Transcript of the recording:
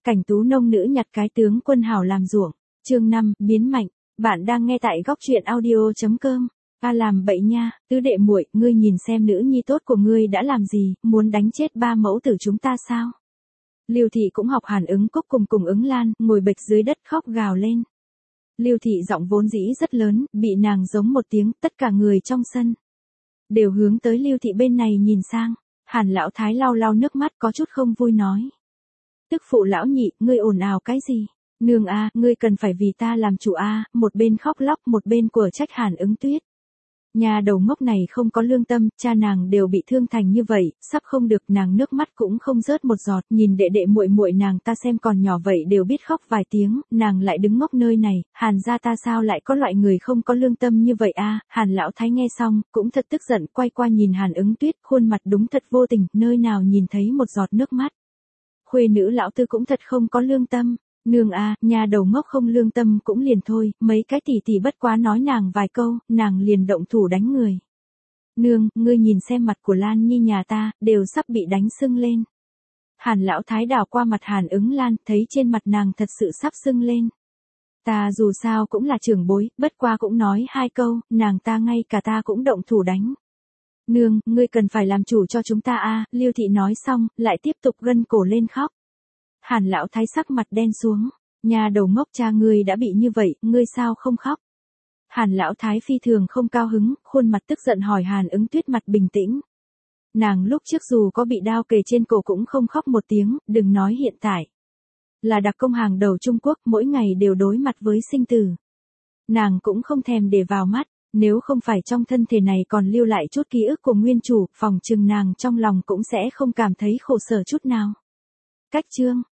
Cảnh tú nông nữ nhặt cái tướng quân hảo làm ruộng. Chương 5, biến mạnh. Bạn đang nghe tại góc truyện audio.com. A làm bậy nha, tứ đệ muội, ngươi nhìn xem nữ nhi tốt của ngươi đã làm gì, muốn đánh chết ba mẫu tử chúng ta sao? Lưu Thị cũng học Hàn Ứng Cúc cùng Ứng Lan, ngồi bệt dưới đất khóc gào lên. Lưu Thị giọng vốn dĩ rất lớn, bị nàng giống một tiếng, tất cả người trong sân đều hướng tới Lưu Thị bên này nhìn sang. Hàn lão thái lau lau nước mắt có chút không vui nói. Tức phụ lão nhị, ngươi ồn ào cái gì? Nương a, ngươi cần phải vì ta làm chủ a, một bên khóc lóc một bên của trách Hàn Ứng Tuyết. Nhà đầu ngốc này không có lương tâm, cha nàng đều bị thương thành như vậy, sắp không được, nàng nước mắt cũng không rớt một giọt, nhìn đệ đệ muội muội nàng ta xem còn nhỏ vậy đều biết khóc vài tiếng, nàng lại đứng ngốc nơi này, Hàn gia ta sao lại có loại người không có lương tâm như vậy a? Hàn lão thái nghe xong, cũng thật tức giận, quay qua nhìn Hàn Ứng Tuyết, khuôn mặt đúng thật vô tình, nơi nào nhìn thấy một giọt nước mắt. Khuê nữ lão tư cũng thật không có lương tâm. Nương a, nhà đầu ngốc không lương tâm cũng liền thôi, mấy cái tỷ tỷ bất quá nói nàng vài câu, nàng liền động thủ đánh người. Nương, ngươi nhìn xem mặt của Lan Nhi nhà ta, đều sắp bị đánh sưng lên. Hàn lão thái đảo qua mặt Hàn Ứng Lan, thấy trên mặt nàng thật sự sắp sưng lên. Ta dù sao cũng là trưởng bối, bất qua cũng nói hai câu, nàng ta ngay cả ta cũng động thủ đánh. Nương, ngươi cần phải làm chủ cho chúng ta a. Lưu Thị nói xong, lại tiếp tục gân cổ lên khóc. Hàn lão thái sắc mặt đen xuống, nhà đầu ngốc, cha ngươi đã bị như vậy, ngươi sao không khóc? Hàn lão thái phi thường không cao hứng, khuôn mặt tức giận hỏi Hàn Ứng Tuyết mặt bình tĩnh. Nàng lúc trước dù có bị đao kề trên cổ cũng không khóc một tiếng, đừng nói hiện tại. Là đặc công hàng đầu Trung Quốc, mỗi ngày đều đối mặt với sinh tử. Nàng cũng không thèm để vào mắt, nếu không phải trong thân thể này còn lưu lại chút ký ức của nguyên chủ, phòng chừng nàng trong lòng cũng sẽ không cảm thấy khổ sở chút nào. Cách chương